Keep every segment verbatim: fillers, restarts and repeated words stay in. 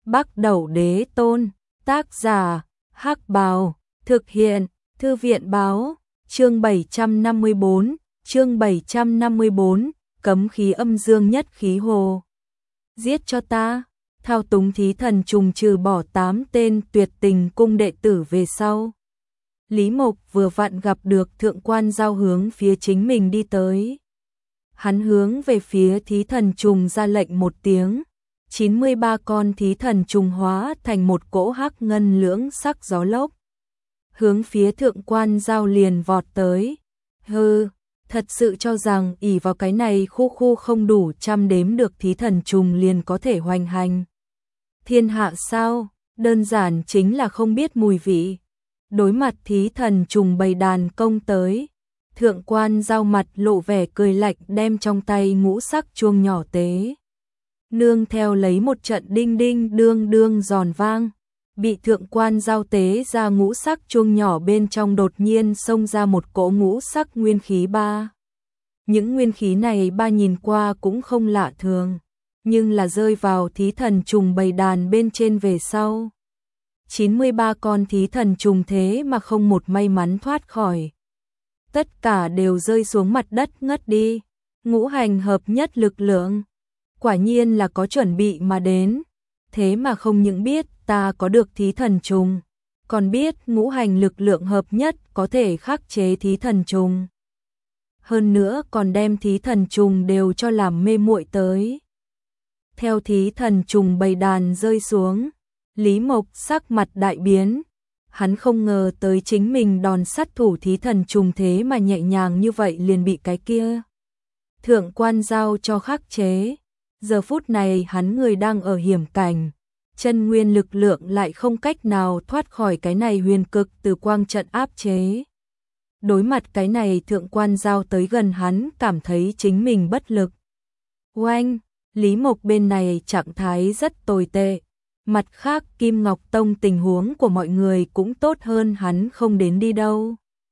Bắc Đẩu Đế Tôn, tác giả, Hắc Bào, thực hiện, Thư viện báo, chương bảy trăm năm mươi bốn, chương bảy trăm năm mươi bốn, cấm khí âm dương nhất khí hồ. Giết cho ta, thao túng thí thần trùng trừ bỏ tám tên tuyệt tình cung đệ tử về sau. Lý Mộc vừa vặn gặp được thượng quan giao hướng phía chính mình đi tới. Hắn hướng về phía thí thần trùng ra lệnh một tiếng. chín mươi ba con thí thần trùng hóa thành một cỗ hắc ngân lưỡng sắc gió lốc. Hướng phía thượng quan giao liền vọt tới. Hừ, thật sự cho rằng ỷ vào cái này khu khu không đủ trăm đếm được thí thần trùng liền có thể hoành hành thiên hạ sao? Đơn giản chính là không biết mùi vị. Đối mặt thí thần trùng bầy đàn công tới, thượng quan giao mặt lộ vẻ cười lạnh đem trong tay ngũ sắc chuông nhỏ tế. Nương theo lấy một trận đinh đinh đương đương giòn vang, bị thượng quan giao tế ra ngũ sắc chuông nhỏ bên trong đột nhiên xông ra một cỗ ngũ sắc nguyên khí ba. Những nguyên khí này ba nhìn qua cũng không lạ thường, nhưng là rơi vào thí thần trùng bầy đàn bên trên về sau. chín mươi ba con thí thần trùng thế mà không một may mắn thoát khỏi. Tất cả đều rơi xuống mặt đất ngất đi. Ngũ hành hợp nhất lực lượng. Quả nhiên là có chuẩn bị mà đến. Thế mà không những biết ta có được thí thần trùng, còn biết ngũ hành lực lượng hợp nhất có thể khắc chế thí thần trùng. Hơn nữa còn đem thí thần trùng đều cho làm mê muội tới. Theo thí thần trùng bầy đàn rơi xuống, Lý Mộc sắc mặt đại biến. Hắn không ngờ tới chính mình đòn sát thủ thí thần trùng thế mà nhẹ nhàng như vậy liền bị cái kia thượng quan giao cho khắc chế. Giờ phút này hắn người đang ở hiểm cảnh, chân nguyên lực lượng lại không cách nào thoát khỏi cái này huyền cực từ quang trận áp chế. Đối mặt cái này thượng quan giao tới gần hắn cảm thấy chính mình bất lực. Oanh, Lý Mộc bên này trạng thái rất tồi tệ. Mặt khác Kim Ngọc Tông tình huống của mọi người cũng tốt hơn hắn không đến đi đâu.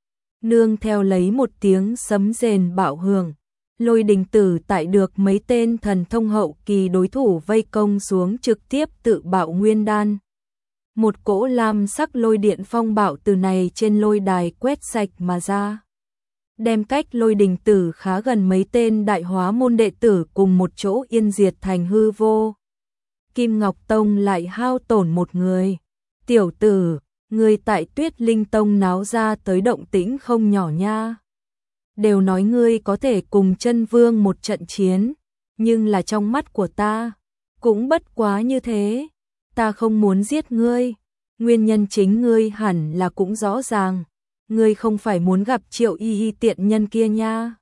Nương theo lấy một tiếng sấm rền bạo hưởng, Lôi Đình Tử tại được mấy tên thần thông hậu kỳ đối thủ vây công xuống trực tiếp tự bạo nguyên đan. Một cỗ lam sắc lôi điện phong bạo từ này trên lôi đài quét sạch mà ra. Đem cách Lôi Đình Tử khá gần mấy tên đại hóa môn đệ tử cùng một chỗ yên diệt thành hư vô. Kim Ngọc Tông lại hao tổn một người. Tiểu tử, người tại Tuyết Linh Tông náo ra tới động tĩnh không nhỏ nha. Đều nói ngươi có thể cùng chân vương một trận chiến, nhưng là trong mắt của ta, cũng bất quá như thế. Ta không muốn giết ngươi, nguyên nhân chính ngươi hẳn là cũng rõ ràng. Ngươi không phải muốn gặp Triệu Y Y tiện nhân kia nha.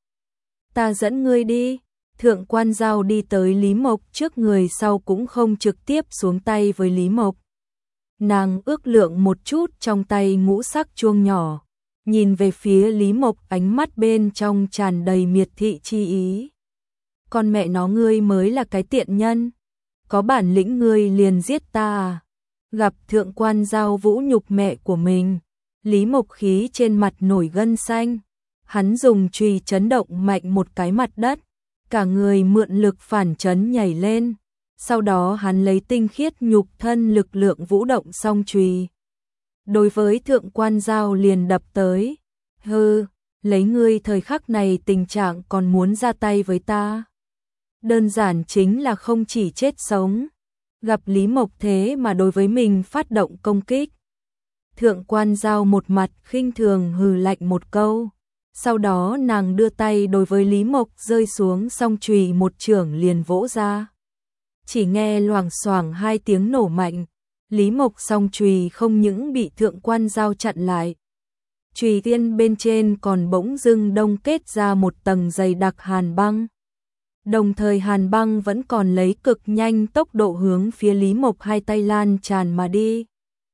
Ta dẫn ngươi đi. Thượng quan giao đi tới Lý Mộc trước người sau cũng không trực tiếp xuống tay với Lý Mộc. Nàng ước lượng một chút trong tay ngũ sắc chuông nhỏ, nhìn về phía Lý Mộc ánh mắt bên trong tràn đầy miệt thị chi ý. Con mẹ nó ngươi mới là cái tiện nhân, có bản lĩnh ngươi liền giết ta à? Gặp thượng quan giao vũ nhục mẹ của mình, Lý Mộc khí trên mặt nổi gân xanh, hắn dùng chùy chấn động mạnh một cái mặt đất. Cả người mượn lực phản chấn nhảy lên, sau đó hắn lấy tinh khiết nhục thân lực lượng vũ động song chùy. Đối với thượng quan giao liền đập tới. Hừ, lấy ngươi thời khắc này tình trạng còn muốn ra tay với ta. Đơn giản chính là không chỉ chết sống. Gặp Lý Mộc thế mà đối với mình phát động công kích. Thượng quan giao một mặt khinh thường hừ lạnh một câu. Sau đó nàng đưa tay đối với Lý Mộc rơi xuống song chùy một chưởng liền vỗ ra. Chỉ nghe loảng xoảng hai tiếng nổ mạnh, Lý Mộc song chùy không những bị thượng quan giao chặn lại. Chùy tiên bên trên còn bỗng dưng đông kết ra một tầng dày đặc hàn băng. Đồng thời hàn băng vẫn còn lấy cực nhanh tốc độ hướng phía Lý Mộc hai tay lan tràn mà đi.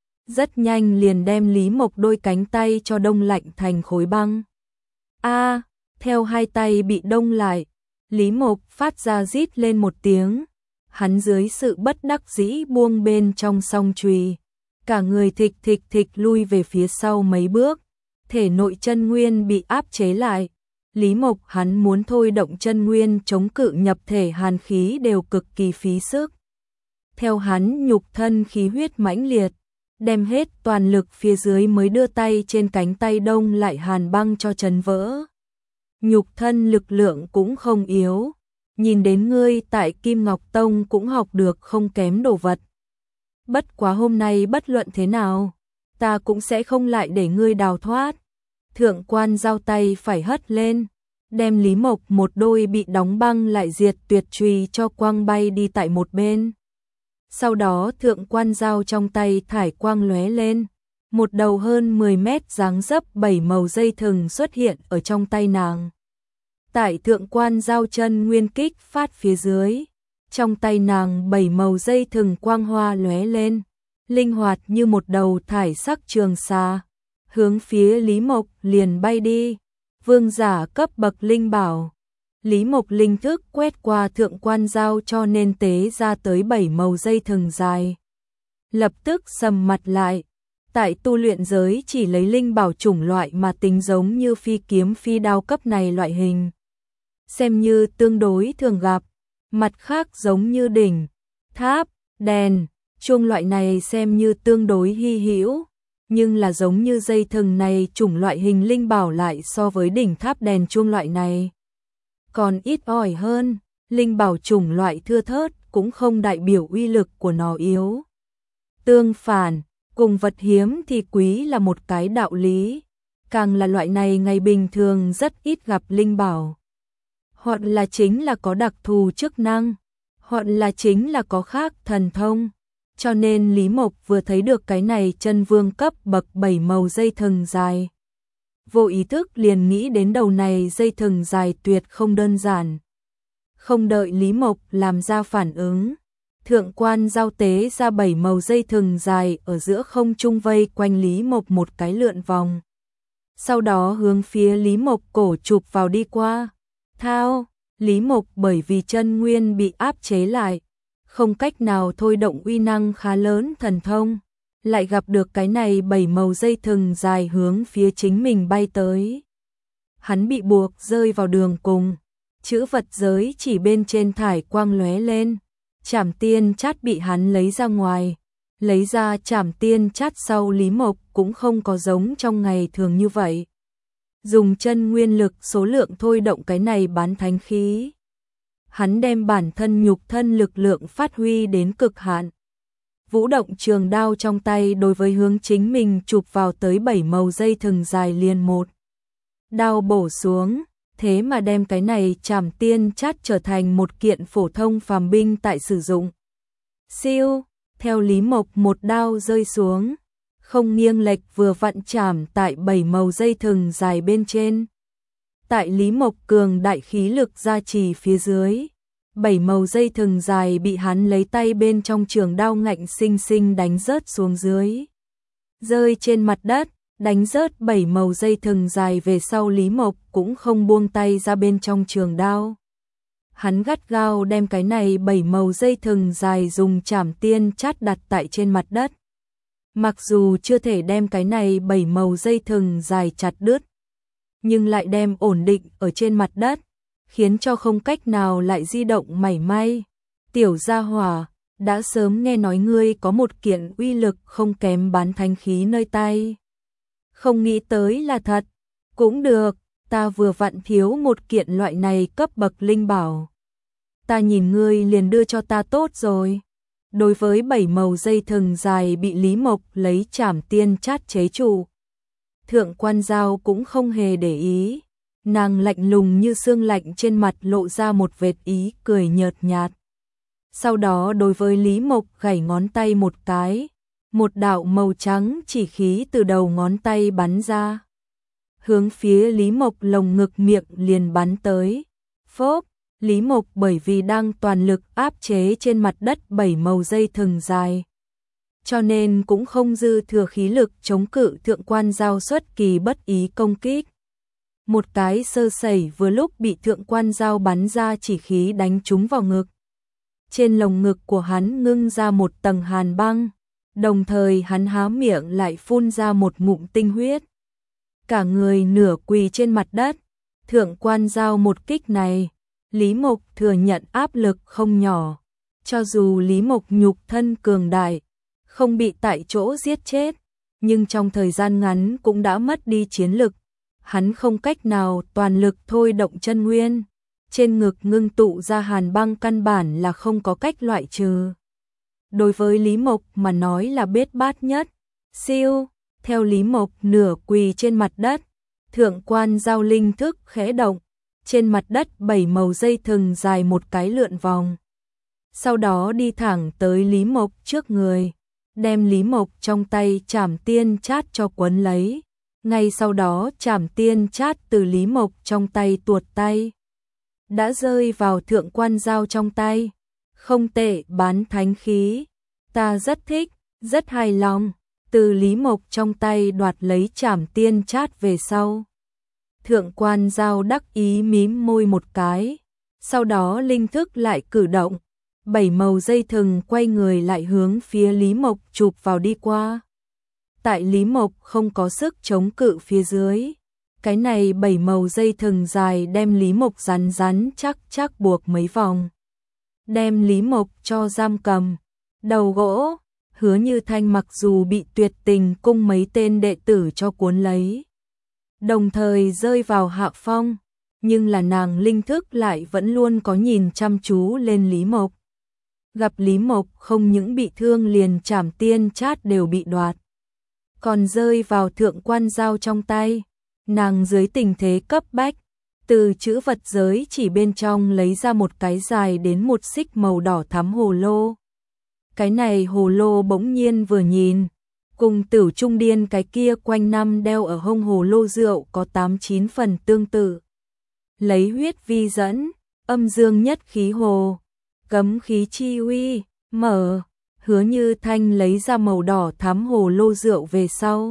Rất nhanh liền đem Lý Mộc đôi cánh tay cho đông lạnh thành khối băng. A, à, theo hai tay bị đông lại, Lý Mộc phát ra rít lên một tiếng, hắn dưới sự bất đắc dĩ buông bên trong song chùy, cả người thịch thịch thịch lui về phía sau mấy bước, thể nội chân nguyên bị áp chế lại. Lý Mộc hắn muốn thôi động chân nguyên chống cự nhập thể hàn khí đều cực kỳ phí sức. theo hắn nhục thân khí huyết mãnh liệt, đem hết toàn lực phía dưới mới đưa tay trên cánh tay đông lại hàn băng cho chấn vỡ. Nhục thân lực lượng cũng không yếu, nhìn đến ngươi tại Kim Ngọc Tông cũng học được không kém đồ vật. Bất quá hôm nay bất luận thế nào, ta cũng sẽ không lại để ngươi đào thoát. Thượng quan giao tay phải hất lên, đem Lý Mộc một đôi bị đóng băng lại diệt tuyệt trùy cho quăng bay đi tại một bên. Sau đó thượng quan giao trong tay thải quang lóe lên, một đầu hơn mười mét dáng dấp bảy màu dây thừng xuất hiện ở trong tay nàng. Tại thượng quan giao chân nguyên kích phát phía dưới, trong tay nàng bảy màu dây thừng quang hoa lóe lên, linh hoạt như một đầu thải sắc trường xà, hướng phía Lý Mộc liền bay đi. Vương giả cấp bậc linh bảo. Lý Mộc linh thức quét qua thượng quan giao cho nên tế ra tới bảy màu dây thừng dài. Lập tức sầm mặt lại. Tại tu luyện giới chỉ lấy linh bảo chủng loại mà tính giống như phi kiếm phi đao cấp này loại hình. Xem như tương đối thường gặp. Mặt khác giống như đỉnh, tháp, đèn, chuông loại này xem như tương đối hy hữu. Nhưng là giống như dây thừng này chủng loại hình linh bảo lại so với đỉnh tháp đèn chuông loại này còn ít ỏi hơn, linh bảo chủng loại thưa thớt cũng không đại biểu uy lực của nó yếu. Tương phản, cùng vật hiếm thì quý là một cái đạo lý, càng là loại này ngày bình thường rất ít gặp linh bảo. Hoặc là chính là có đặc thù chức năng, hoặc là chính là có khác thần thông. Cho nên Lý Mộc vừa thấy được cái này chân vương cấp bậc bảy màu dây thừng dài. Vô ý thức liền nghĩ đến đầu này dây thừng dài tuyệt không đơn giản. Không đợi Lý Mộc làm ra phản ứng, thượng quan giao tế ra bảy màu dây thừng dài ở giữa không trung vây quanh Lý Mộc một cái lượn vòng. Sau đó hướng phía Lý Mộc cổ chụp vào đi qua. Thao, Lý Mộc bởi vì chân nguyên bị áp chế lại, không cách nào thôi động uy năng khá lớn thần thông, lại gặp được cái này bảy màu dây thừng dài hướng phía chính mình bay tới. Hắn bị buộc rơi vào đường cùng, chữ vật giới chỉ bên trên thải quang lóe lên, Trảm Tiên Chát bị hắn lấy ra ngoài, lấy ra Trảm Tiên Chát sau Lý Mộc cũng không có giống trong ngày thường như vậy. Dùng chân nguyên lực số lượng thôi động cái này bán thánh khí. Hắn đem bản thân nhục thân lực lượng phát huy đến cực hạn. Vũ động trường đao trong tay đối với hướng chính mình chụp vào tới bảy màu dây thừng dài liền một. Đao bổ xuống, thế mà đem cái này Trảm Tiên Chát trở thành một kiện phổ thông phàm binh tại sử dụng. Siêu, theo Lý Mộc một đao rơi xuống, không nghiêng lệch vừa vặn chạm tại bảy màu dây thừng dài bên trên. Tại Lý Mộc cường đại khí lực gia trì phía dưới, bảy màu dây thừng dài bị hắn lấy tay bên trong trường đao ngạnh sinh sinh đánh rớt xuống dưới. Rơi trên mặt đất, đánh rớt bảy màu dây thừng dài về sau Lý Mộc cũng không buông tay ra bên trong trường đao. Hắn gắt gao đem cái này bảy màu dây thừng dài dùng Trảm Tiên Chát đặt tại trên mặt đất. Mặc dù chưa thể đem cái này bảy màu dây thừng dài chặt đứt, nhưng lại đem ổn định ở trên mặt đất, khiến cho không cách nào lại di động mảy may. Tiểu gia hỏa, đã sớm nghe nói ngươi có một kiện uy lực không kém bán thánh khí nơi tay. Không nghĩ tới là thật, cũng được, ta vừa vặn thiếu một kiện loại này cấp bậc linh bảo. Ta nhìn ngươi liền đưa cho ta tốt rồi. Đối với bảy màu dây thừng dài bị Lý Mộc lấy Trảm Tiên Chát chế trụ, thượng quan giao cũng không hề để ý, nàng lạnh lùng như xương lạnh trên mặt lộ ra một vệt ý cười nhợt nhạt. Sau đó đối với Lý Mộc gảy ngón tay một cái, một đạo màu trắng chỉ khí từ đầu ngón tay bắn ra, hướng phía Lý Mộc lồng ngực miệng liền bắn tới. Phốp, Lý Mộc bởi vì đang toàn lực áp chế trên mặt đất bảy màu dây thừng dài, cho nên cũng không dư thừa khí lực chống cự thượng quan giao xuất kỳ bất ý công kích. Một cái sơ sẩy vừa lúc bị thượng quan giao bắn ra chỉ khí đánh trúng vào ngực. Trên lồng ngực của hắn ngưng ra một tầng hàn băng, đồng thời hắn há miệng lại phun ra một ngụm tinh huyết. Cả người nửa quỳ trên mặt đất, thượng quan giao một kích này, Lý Mộc thừa nhận áp lực không nhỏ. Cho dù Lý Mộc nhục thân cường đại, không bị tại chỗ giết chết, nhưng trong thời gian ngắn cũng đã mất đi chiến lực. Hắn không cách nào toàn lực thôi động chân nguyên, trên ngực ngưng tụ ra hàn băng căn bản là không có cách loại trừ. Đối với Lý Mộc mà nói là bết bát nhất. Siêu, theo Lý Mộc nửa quỳ trên mặt đất, thượng quan giao linh thức khẽ động, trên mặt đất bảy màu dây thừng dài một cái lượn vòng. Sau đó đi thẳng tới Lý Mộc trước người, đem Lý Mộc trong tay trảm tiên chát cho quấn lấy. Ngay sau đó trảm tiên chát từ Lý Mộc trong tay tuột tay, đã rơi vào thượng quan giao trong tay. Không tệ, bán thánh khí, ta rất thích, rất hài lòng. Từ Lý Mộc trong tay đoạt lấy trảm tiên chát về sau, thượng quan giao đắc ý mím môi một cái, sau đó linh thức lại cử động, bảy màu dây thừng quay người lại hướng phía Lý Mộc chụp vào đi qua. Tại Lý Mộc không có sức chống cự phía dưới, cái này bảy màu dây thừng dài đem Lý Mộc rắn rắn chắc chắc buộc mấy vòng, đem Lý Mộc cho giam cầm. Đầu gỗ, Hứa Như Thanh mặc dù bị Tuyệt Tình cung mấy tên đệ tử cho cuốn lấy, đồng thời rơi vào hạ phong, nhưng là nàng linh thức lại vẫn luôn có nhìn chăm chú lên Lý Mộc. Gặp Lý Mộc không những bị thương liền trảm tiên chát đều bị đoạt, còn rơi vào thượng quan giao trong tay. Nàng dưới tình thế cấp bách, từ chữ vật giới chỉ bên trong lấy ra một cái dài đến một xích màu đỏ thắm hồ lô. Cái này hồ lô bỗng nhiên vừa nhìn, cùng Tử Trung Điên cái kia quanh năm đeo ở hông hồ lô rượu có tám chín phần tương tự. Lấy huyết vi dẫn, âm dương nhất khí hồ, cấm khí chi uy, mở. Hứa Như Thanh lấy ra màu đỏ thắm hồ lô rượu về sau,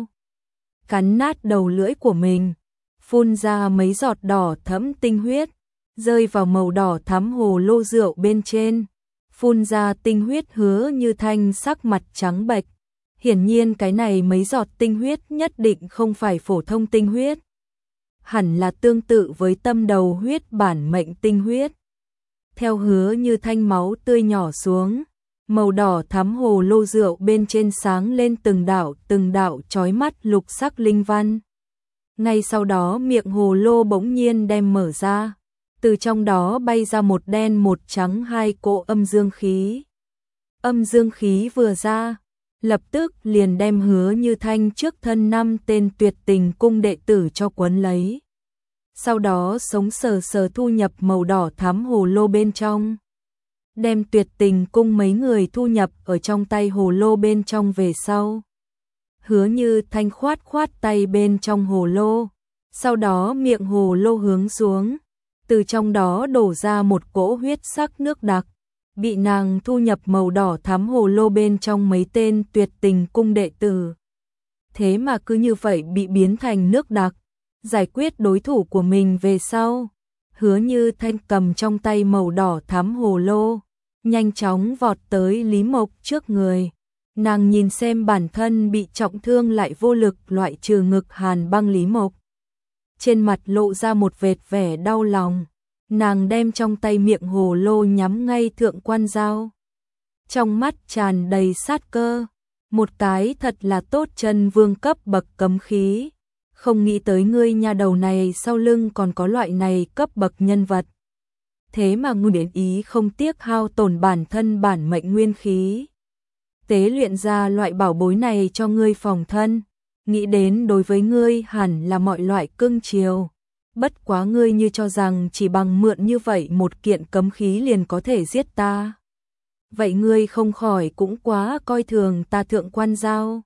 cắn nát đầu lưỡi của mình, phun ra mấy giọt đỏ thẫm tinh huyết, rơi vào màu đỏ thắm hồ lô rượu bên trên. Phun ra tinh huyết, Hứa Như Thanh sắc mặt trắng bệch. Hiển nhiên cái này mấy giọt tinh huyết nhất định không phải phổ thông tinh huyết, hẳn là tương tự với tâm đầu huyết bản mệnh tinh huyết. Theo Hứa Như Thanh máu tươi nhỏ xuống, màu đỏ thắm hồ lô rượu bên trên sáng lên từng đạo từng đạo chói mắt lục sắc linh văn. Ngay sau đó miệng hồ lô bỗng nhiên đem mở ra, từ trong đó bay ra một đen một trắng hai cỗ âm dương khí. Âm dương khí vừa ra, lập tức liền đem Hứa Như Thanh trước thân năm tên Tuyệt Tình cung đệ tử cho quấn lấy. Sau đó sống sờ sờ thu nhập màu đỏ thắm hồ lô bên trong. Đem Tuyệt Tình cung mấy người thu nhập ở trong tay hồ lô bên trong về sau. Hứa Như Thanh khoát khoát tay bên trong hồ lô, sau đó miệng hồ lô hướng xuống, từ trong đó đổ ra một cỗ huyết sắc nước đặc, bị nàng thu nhập màu đỏ thắm hồ lô bên trong mấy tên Tuyệt Tình cung đệ tử. Thế mà cứ như vậy bị biến thành nước đặc. Giải quyết đối thủ của mình về sau, Hứa Như Thanh cầm trong tay màu đỏ thắm hồ lô, nhanh chóng vọt tới Lý Mộc trước người. Nàng nhìn xem bản thân bị trọng thương lại vô lực loại trừ ngực hàn băng Lý Mộc, trên mặt lộ ra một vệt vẻ đau lòng. Nàng đem trong tay miệng hồ lô nhắm ngay thượng quan giao, trong mắt tràn đầy sát cơ. Một cái thật là tốt chân vương cấp bậc cấm khí, không nghĩ tới ngươi nha đầu này sau lưng còn có loại này cấp bậc nhân vật. Thế mà ngươi đến ý không tiếc hao tổn bản thân bản mệnh nguyên khí, tế luyện ra loại bảo bối này cho ngươi phòng thân, nghĩ đến đối với ngươi hẳn là mọi loại cưng chiều. Bất quá ngươi như cho rằng chỉ bằng mượn như vậy một kiện cấm khí liền có thể giết ta. Vậy ngươi không khỏi cũng quá coi thường ta thượng quan giao.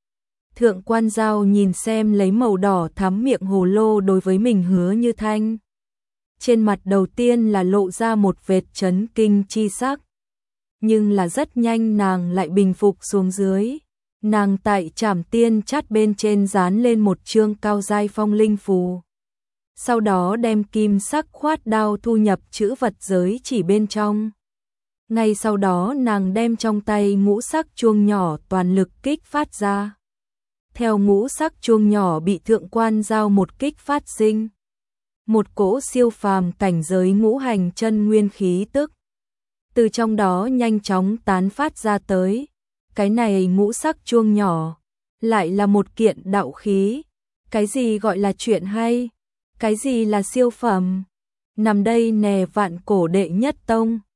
Thượng quan giao nhìn xem lấy màu đỏ thắm miệng hồ lô đối với mình Hứa Như Thanh. Trên mặt đầu tiên là lộ ra một vệt chấn kinh chi sắc. Nhưng là rất nhanh nàng lại bình phục xuống dưới. Nàng tại trảm tiên chát bên trên dán lên một chương cao giai phong linh phù. Sau đó đem kim sắc khoát đao thu nhập chữ vật giới chỉ bên trong. Ngay sau đó nàng đem trong tay ngũ sắc chuông nhỏ toàn lực kích phát ra. Theo ngũ sắc chuông nhỏ bị thượng quan giao một kích phát sinh, một cỗ siêu phàm cảnh giới ngũ hành chân nguyên khí tức từ trong đó nhanh chóng tán phát ra tới. Cái này ngũ sắc chuông nhỏ, lại là một kiện đạo khí. Cái gì gọi là chuyện hay? Cái gì là siêu phẩm? Nằm đây nè vạn cổ đệ nhất tông.